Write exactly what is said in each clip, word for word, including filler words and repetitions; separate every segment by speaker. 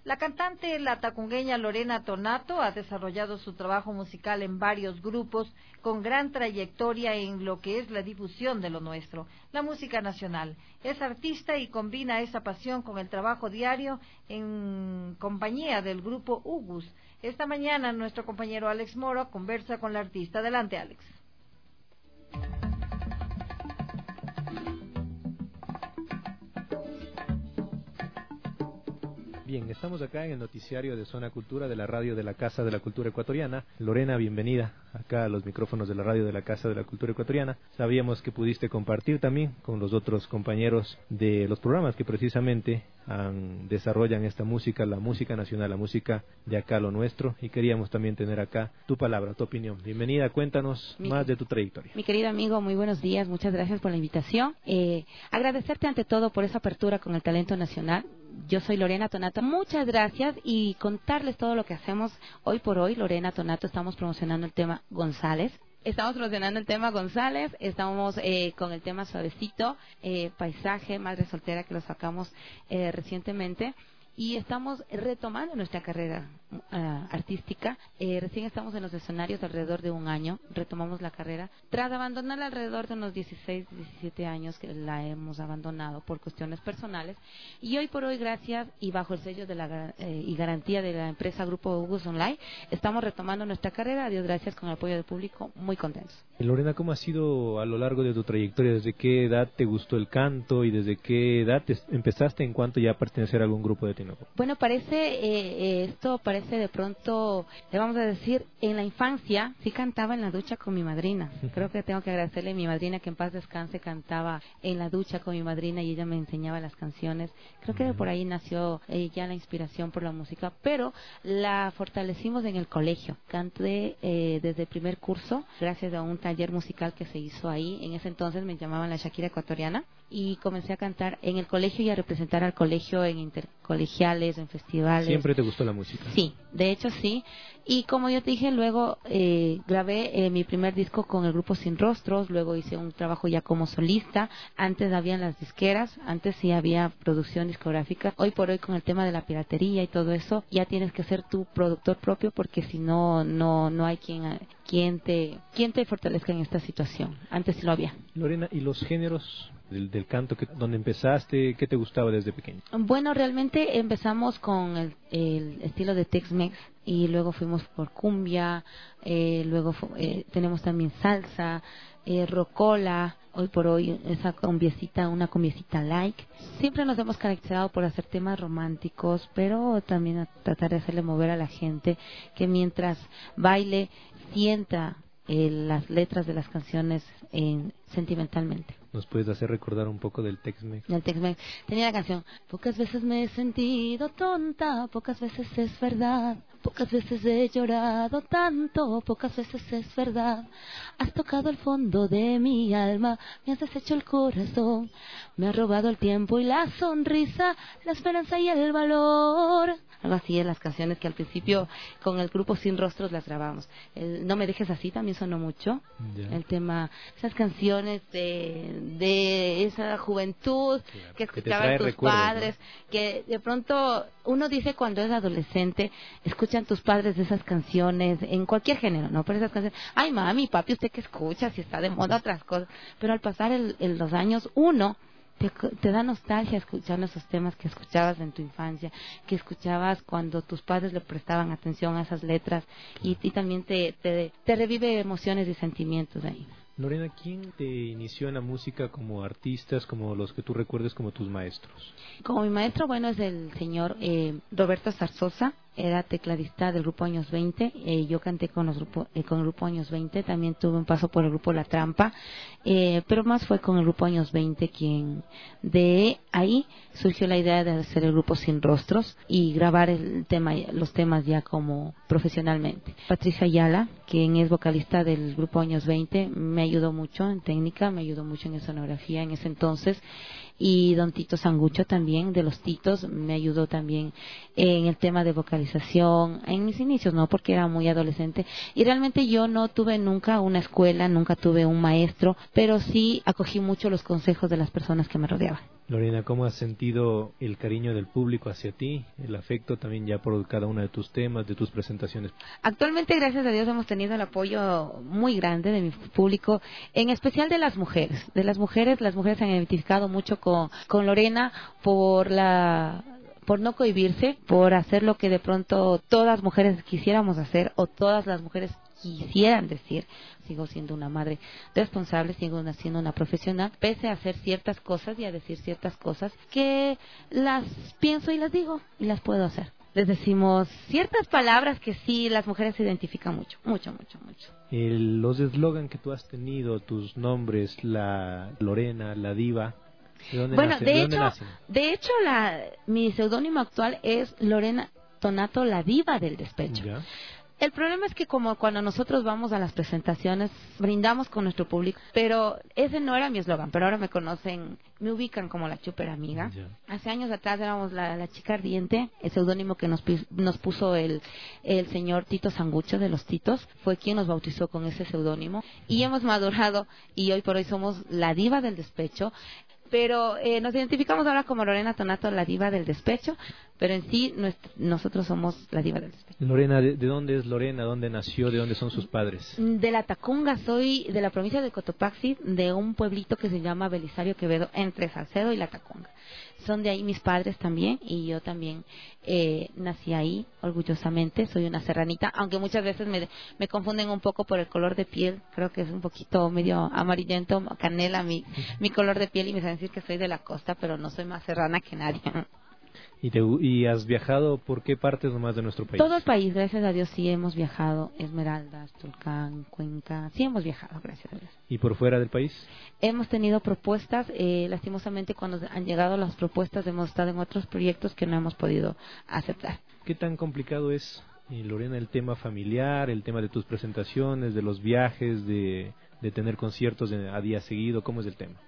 Speaker 1: La cantante latacungueña Lorena Tonato ha desarrollado su trabajo musical en varios grupos con gran trayectoria en lo que es la difusión de lo nuestro, la música nacional. Es artista y combina esa pasión con el trabajo diario en compañía del grupo Ugus. Esta mañana nuestro compañero Alex Moro conversa con la artista. Adelante, Alex.
Speaker 2: Bien, estamos acá en el noticiario de Zona Cultura de la radio de la Casa de la Cultura Ecuatoriana. Lorena, bienvenida acá a los micrófonos de la radio de la Casa de la Cultura Ecuatoriana. Sabíamos que pudiste compartir también con los otros compañeros de los programas que precisamente han, desarrollan esta música, la música nacional, la música de acá, lo nuestro, y queríamos también tener acá tu palabra, tu opinión. Bienvenida, cuéntanos mi, más de tu trayectoria.
Speaker 3: Mi querido amigo, muy buenos días, muchas gracias por la invitación. Eh, agradecerte ante todo por esa apertura con el talento nacional. Yo soy Lorena Tonato, muchas gracias, y contarles todo lo que hacemos hoy por hoy. Lorena Tonato, estamos promocionando el tema González. Estamos promocionando el tema González, estamos eh, con el tema Suavecito, eh, Paisaje, Madre Soltera, que lo sacamos eh, recientemente. Y estamos retomando nuestra carrera uh, artística. Eh, recién estamos en los escenarios alrededor de un año. Retomamos la carrera. Tras abandonar alrededor de unos dieciséis, diecisiete años que la hemos abandonado por cuestiones personales. Y hoy por hoy, gracias y bajo el sello de la eh, y garantía de la empresa Grupo Ugus Online, estamos retomando nuestra carrera. A Dios gracias, con el apoyo del público, muy contentos.
Speaker 2: Lorena, ¿cómo ha sido a lo largo de tu trayectoria? ¿Desde qué edad te gustó el canto y desde qué edad te empezaste en cuanto ya a pertenecer a algún grupo de Tinoco?
Speaker 3: Bueno, parece, eh, esto parece de pronto, le vamos a decir, en la infancia sí cantaba en la ducha con mi madrina. Creo que tengo que agradecerle a mi madrina, que en paz descanse, cantaba en la ducha con mi madrina y ella me enseñaba las canciones. Creo que por ahí nació eh, ya la inspiración por la música, pero la fortalecimos en el colegio. Canté eh, desde el primer curso, gracias a un taller musical que se hizo ahí. En ese entonces me llamaban la Shakira ecuatoriana, y comencé a cantar en el colegio y a representar al colegio en intercolegiales, en festivales.
Speaker 2: ¿Siempre te gustó la música?
Speaker 3: Sí, de hecho sí. Y como yo te dije, luego eh, grabé eh, mi primer disco con el grupo Sin Rostros, luego hice un trabajo ya como solista. Antes habían las disqueras, antes sí había producción discográfica. Hoy por hoy, con el tema de la piratería y todo eso, ya tienes que ser tu productor propio, porque si no, no no hay quien, quien, te, quien te fortalezca en esta situación. Antes sí lo había.
Speaker 2: Lorena, ¿y los géneros del, del canto, que, donde empezaste, qué te gustaba desde pequeño?
Speaker 3: Bueno, realmente empezamos con el, el estilo de Tex-Mex, y luego fuimos por cumbia, eh, luego eh, tenemos también salsa, eh, rocola. Hoy por hoy esa cumbiecita, una cumbiecita like. Siempre nos hemos caracterizado por hacer temas románticos, pero también a tratar de hacerle mover a la gente, que mientras baile sienta eh, las letras de las canciones eh, sentimentalmente.
Speaker 2: ¿Nos puedes hacer recordar un poco del Tex-Mex?
Speaker 3: Del Tex-Mex. Tenía la canción: pocas veces me he sentido tonta, pocas veces es verdad, pocas veces he llorado tanto, pocas veces es verdad. Has tocado el fondo de mi alma, me has deshecho el corazón, me has robado el tiempo y la sonrisa, la esperanza y el valor. Algo así en las canciones que al principio con el grupo Sin Rostros las grabamos. El No me dejes así también sonó mucho. Yeah. El tema, esas canciones de, de esa juventud, claro, que escuchaban que tus recuerdos, padres, ¿no? Que de pronto uno dice cuando es adolescente, escuchan tus padres de esas canciones, en cualquier género, ¿no? Pero esas canciones, ay mami, papi, ¿usted qué escucha? Si está de moda otras cosas. Pero al pasar el, el, los años, uno Te, te da nostalgia escuchar esos temas que escuchabas en tu infancia, que escuchabas cuando tus padres le prestaban atención a esas letras, y, y también te, te, te revive emociones y sentimientos ahí.
Speaker 2: Lorena, ¿quién te inició en la música como artistas, como los que tú recuerdes como tus maestros?
Speaker 3: Como mi maestro, bueno, es el señor eh, Roberto Zarzosa. Era tecladista del grupo Años veinte. Eh, yo canté con, los grupo, eh, con el grupo Años veinte. También tuve un paso por el grupo La Trampa. Eh, pero más fue con el grupo Años veinte quien de ahí surgió la idea de hacer el grupo Sin Rostros y grabar el tema, los temas ya como profesionalmente. Patricia Ayala, quien es vocalista del grupo Años veinte, me ayudó mucho en técnica, me ayudó mucho en escenografía en ese entonces. Y don Tito Sangucho también, de los Titos, me ayudó también en el tema de vocalización, en mis inicios, ¿no? Porque era muy adolescente. Y realmente yo no tuve nunca una escuela, nunca tuve un maestro, pero sí acogí mucho los consejos de las personas que me rodeaban.
Speaker 2: Lorena, ¿cómo has sentido el cariño del público hacia ti, el afecto también ya por cada uno de tus temas, de tus presentaciones?
Speaker 3: Actualmente, gracias a Dios, hemos tenido el apoyo muy grande de mi público, en especial de las mujeres. De las mujeres, las mujeres se han identificado mucho con, con Lorena por la... por no cohibirse, por hacer lo que de pronto todas mujeres quisiéramos hacer o todas las mujeres quisieran decir. Sigo siendo una madre responsable, sigo siendo una profesional, pese a hacer ciertas cosas y a decir ciertas cosas que las pienso y las digo y las puedo hacer. Les decimos ciertas palabras que sí las mujeres se identifican mucho, mucho, mucho, mucho.
Speaker 2: El, los eslogan que tú has tenido, tus nombres, la Lorena, la diva, ¿de dónde
Speaker 3: bueno,
Speaker 2: nacen?
Speaker 3: de,
Speaker 2: ¿De dónde
Speaker 3: hecho,
Speaker 2: nacen?
Speaker 3: de hecho, la, mi seudónimo actual es Lorena Tonato, la diva del despecho.
Speaker 2: ¿Ya?
Speaker 3: El problema es que como cuando nosotros vamos a las presentaciones, brindamos con nuestro público, pero ese no era mi eslogan, pero ahora me conocen, me ubican como la Chuper Amiga.
Speaker 2: Ya.
Speaker 3: Hace años atrás éramos la, la Chica Ardiente, el seudónimo que nos, nos puso el, el señor Tito Sangucho de los Titos, fue quien nos bautizó con ese seudónimo, y hemos madurado, y hoy por hoy somos la diva del despecho. Pero eh, nos identificamos ahora como Lorena Tonato, la diva del despecho, pero en sí nuestro, nosotros somos la diva del despecho.
Speaker 2: Lorena, ¿de, ¿de dónde es Lorena? ¿Dónde nació? ¿De dónde son sus padres?
Speaker 3: De la Tacunga, soy de la provincia de Cotopaxi, de un pueblito que se llama Belisario Quevedo, entre Salcedo y la Tacunga. Son de ahí mis padres también, y yo también eh, nací ahí, orgullosamente. Soy una serranita, aunque muchas veces me, me confunden un poco por el color de piel. Creo que es un poquito medio amarillento, canela mi, mi color de piel, y me saben decir que soy de la costa, pero no soy más serrana que nadie.
Speaker 2: ¿Y, te, ¿Y has viajado por qué partes nomás de nuestro país?
Speaker 3: Todo el país, gracias a Dios, sí hemos viajado. Esmeraldas, Tulcán, Cuenca, sí hemos viajado, gracias a Dios.
Speaker 2: ¿Y por fuera del país?
Speaker 3: Hemos tenido propuestas, eh, lastimosamente cuando han llegado las propuestas hemos estado en otros proyectos que no hemos podido aceptar.
Speaker 2: ¿Qué tan complicado es, eh, Lorena, el tema familiar, el tema de tus presentaciones, de los viajes, de, de tener conciertos de, a día seguido? ¿Cómo es el tema?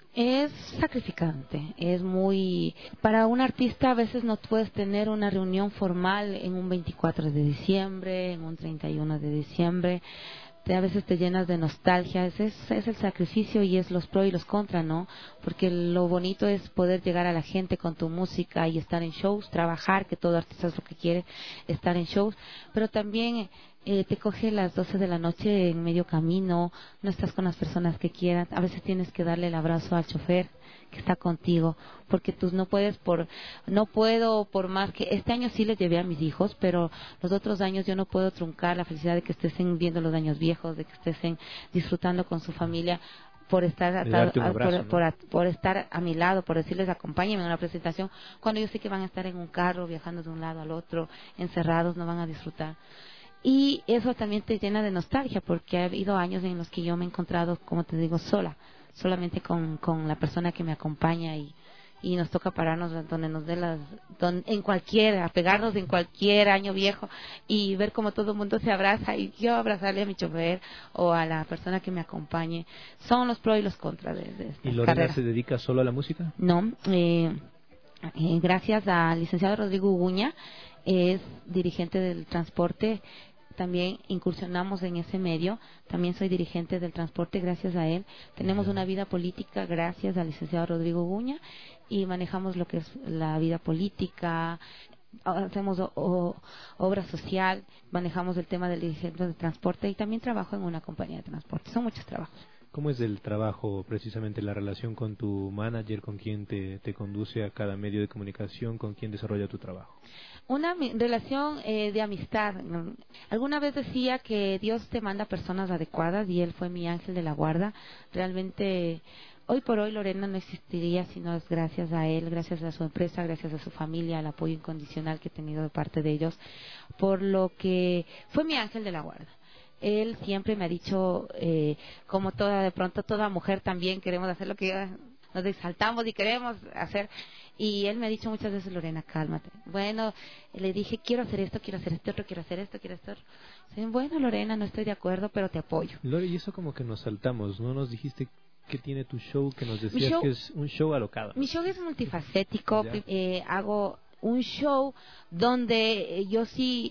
Speaker 3: Es sacrificante, es muy... Para un artista a veces no puedes tener una reunión formal en un veinticuatro de diciembre, en un treinta y uno de diciembre. Te, a veces te llenas de nostalgia. Ese es, es el sacrificio y es los pros y los contras, ¿no? Porque lo bonito es poder llegar a la gente con tu música y estar en shows, trabajar, que todo artista es lo que quiere, estar en shows, pero también eh, te coge las doce de la noche en medio camino, no estás con las personas que quieran, a veces tienes que darle el abrazo al chofer que está contigo, porque tú no puedes por, no puedo por más que, este año sí les llevé a mis hijos, pero los otros años yo no puedo truncar la felicidad de que estén viendo los años viejos, de que estén disfrutando con su familia, por estar atado,
Speaker 2: un abrazo,
Speaker 3: por,
Speaker 2: ¿no?
Speaker 3: por, por estar a mi lado, por decirles acompáñenme en una presentación, cuando yo sé que van a estar en un carro viajando de un lado al otro, encerrados, no van a disfrutar. Y eso también te llena de nostalgia, porque ha habido años en los que yo me he encontrado, como te digo, sola, solamente con, con la persona que me acompaña, y, y nos toca pararnos donde nos dé las, don, en cualquiera, pegarnos en cualquier año viejo y ver cómo todo el mundo se abraza, y yo abrazarle a mi chofer o a la persona que me acompañe. Son los pros y los contras de, de esta
Speaker 2: ¿Y Lorena
Speaker 3: carrera.
Speaker 2: se dedica solo a la música?
Speaker 3: No, eh, eh, gracias al licenciado Rodrigo Uguña, es dirigente del transporte. También incursionamos en ese medio, también soy dirigente del transporte gracias a él. Tenemos una vida política gracias al licenciado Rodrigo Uguña, y manejamos lo que es la vida política, hacemos o, o, obra social, manejamos el tema del dirigente del transporte, y también trabajo en una compañía de transporte. Son muchos trabajos.
Speaker 2: ¿Cómo es el trabajo, precisamente la relación con tu manager, con quien te, te conduce a cada medio de comunicación, con quien desarrolla tu trabajo?
Speaker 3: Una mi, relación eh, de amistad. Alguna vez decía que Dios te manda personas adecuadas, y Él fue mi ángel de la guarda. Realmente, hoy por hoy Lorena no existiría si no es gracias a Él, gracias a su empresa, gracias a su familia, al apoyo incondicional que he tenido de parte de ellos, por lo que fue mi ángel de la guarda. Él siempre me ha dicho, eh, como toda, de pronto toda mujer también queremos hacer lo que nos exaltamos y queremos hacer. Y él me ha dicho muchas veces, Lorena, cálmate. Bueno, le dije, quiero hacer esto, quiero hacer esto otro, quiero hacer esto, quiero esto otro. Sí, bueno, Lorena, no estoy de acuerdo, pero te apoyo.
Speaker 2: Lore, y eso como que nos saltamos, ¿no? Nos dijiste que tiene tu show, que nos decías
Speaker 3: show,
Speaker 2: que es un show alocado.
Speaker 3: Mi show es multifacético. Eh, hago un show donde yo sí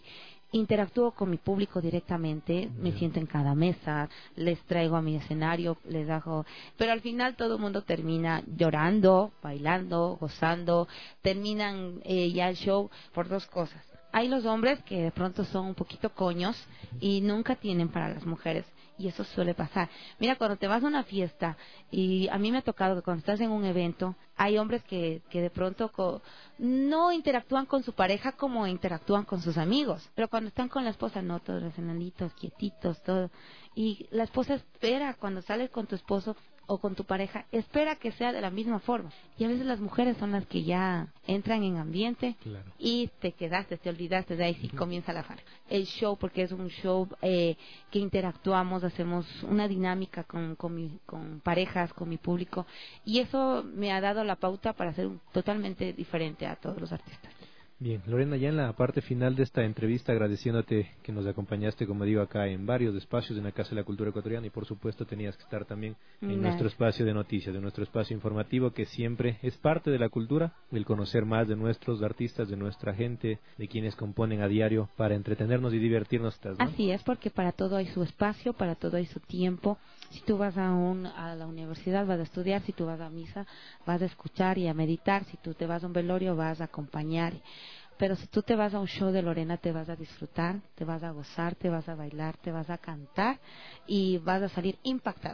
Speaker 3: interactúo con mi público directamente,
Speaker 2: Yeah.
Speaker 3: me siento en cada mesa, les traigo a mi escenario, les hago, pero al final todo el mundo termina llorando, bailando, gozando, terminan eh, ya el show por dos cosas. Hay los hombres que de pronto son un poquito coños y nunca tienen para las mujeres, y eso suele pasar. Mira, cuando te vas a una fiesta, y a mí me ha tocado que cuando estás en un evento, hay hombres que, que de pronto co- no interactúan con su pareja como interactúan con sus amigos, pero cuando están con la esposa, no, todos racionalitos, quietitos, todo. Y la esposa espera, cuando sales con tu esposo o con tu pareja, espera que sea de la misma forma. Y a veces las mujeres son las que ya entran en ambiente,
Speaker 2: Claro.
Speaker 3: y te quedaste, te olvidaste, de ahí sí comienza la farra. El show, porque es un show eh, que interactuamos, hacemos una dinámica con, con, mi, con parejas, con mi público, y eso me ha dado la pauta para ser un- totalmente diferente a todos los artistas.
Speaker 2: Bien, Lorena, ya en la parte final de esta entrevista, agradeciéndote que nos acompañaste, como digo, acá en varios espacios en la Casa de la Cultura Ecuatoriana, y por supuesto tenías que estar también en
Speaker 3: Gracias.
Speaker 2: nuestro espacio de noticias, de nuestro espacio informativo, que siempre es parte de la cultura, el conocer más de nuestros artistas, de nuestra gente, de quienes componen a diario para entretenernos y divertirnos. ¿No?
Speaker 3: Así es, porque para todo hay su espacio, para todo hay su tiempo. Si tú vas a, un, a la universidad, vas a estudiar; si tú vas a misa, vas a escuchar y a meditar; si tú te vas a un velorio, vas a acompañar. Pero si tú te vas a un show de Lorena, te vas a disfrutar, te vas a gozar, te vas a bailar, te vas a cantar y vas a salir impactado.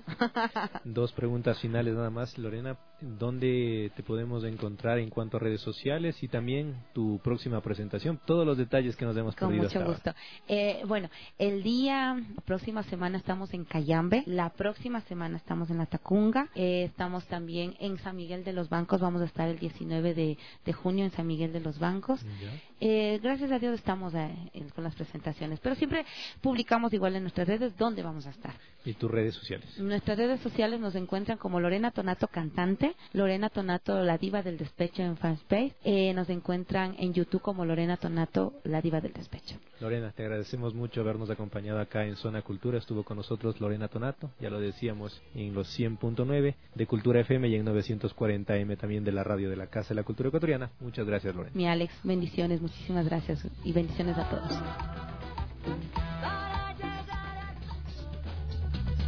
Speaker 2: Dos preguntas finales nada más, Lorena. ¿Dónde te podemos encontrar en cuanto a redes sociales y también tu próxima presentación? Todos los detalles que nos hemos
Speaker 3: Con
Speaker 2: perdido
Speaker 3: mucho
Speaker 2: hasta
Speaker 3: gusto.
Speaker 2: ahora.
Speaker 3: Eh, bueno, el día, la próxima semana estamos en Cayambe, la próxima semana estamos en La Tacunga, eh, estamos también en San Miguel de los Bancos, vamos a estar el diecinueve de, de junio en San Miguel de los Bancos.
Speaker 2: Ya.
Speaker 3: Eh, gracias a Dios estamos eh, en- con las presentaciones, pero siempre publicamos igual en nuestras redes dónde vamos a estar.
Speaker 2: ¿Y tus redes sociales?
Speaker 3: En nuestras redes sociales nos encuentran como Lorena Tonato Cantante, Lorena Tonato La Diva del Despecho en Fanspace, eh, nos encuentran en YouTube como Lorena Tonato La Diva del Despecho.
Speaker 2: Lorena, te agradecemos mucho habernos acompañado acá en Zona Cultura. Estuvo con nosotros Lorena Tonato, ya lo decíamos, en los cien punto nueve de Cultura F M y en novecientos cuarenta M también de la radio de la Casa de la Cultura Ecuatoriana. Muchas gracias, Lorena.
Speaker 3: Mi Alex, bendiciones, muchísimas gracias y bendiciones a todos.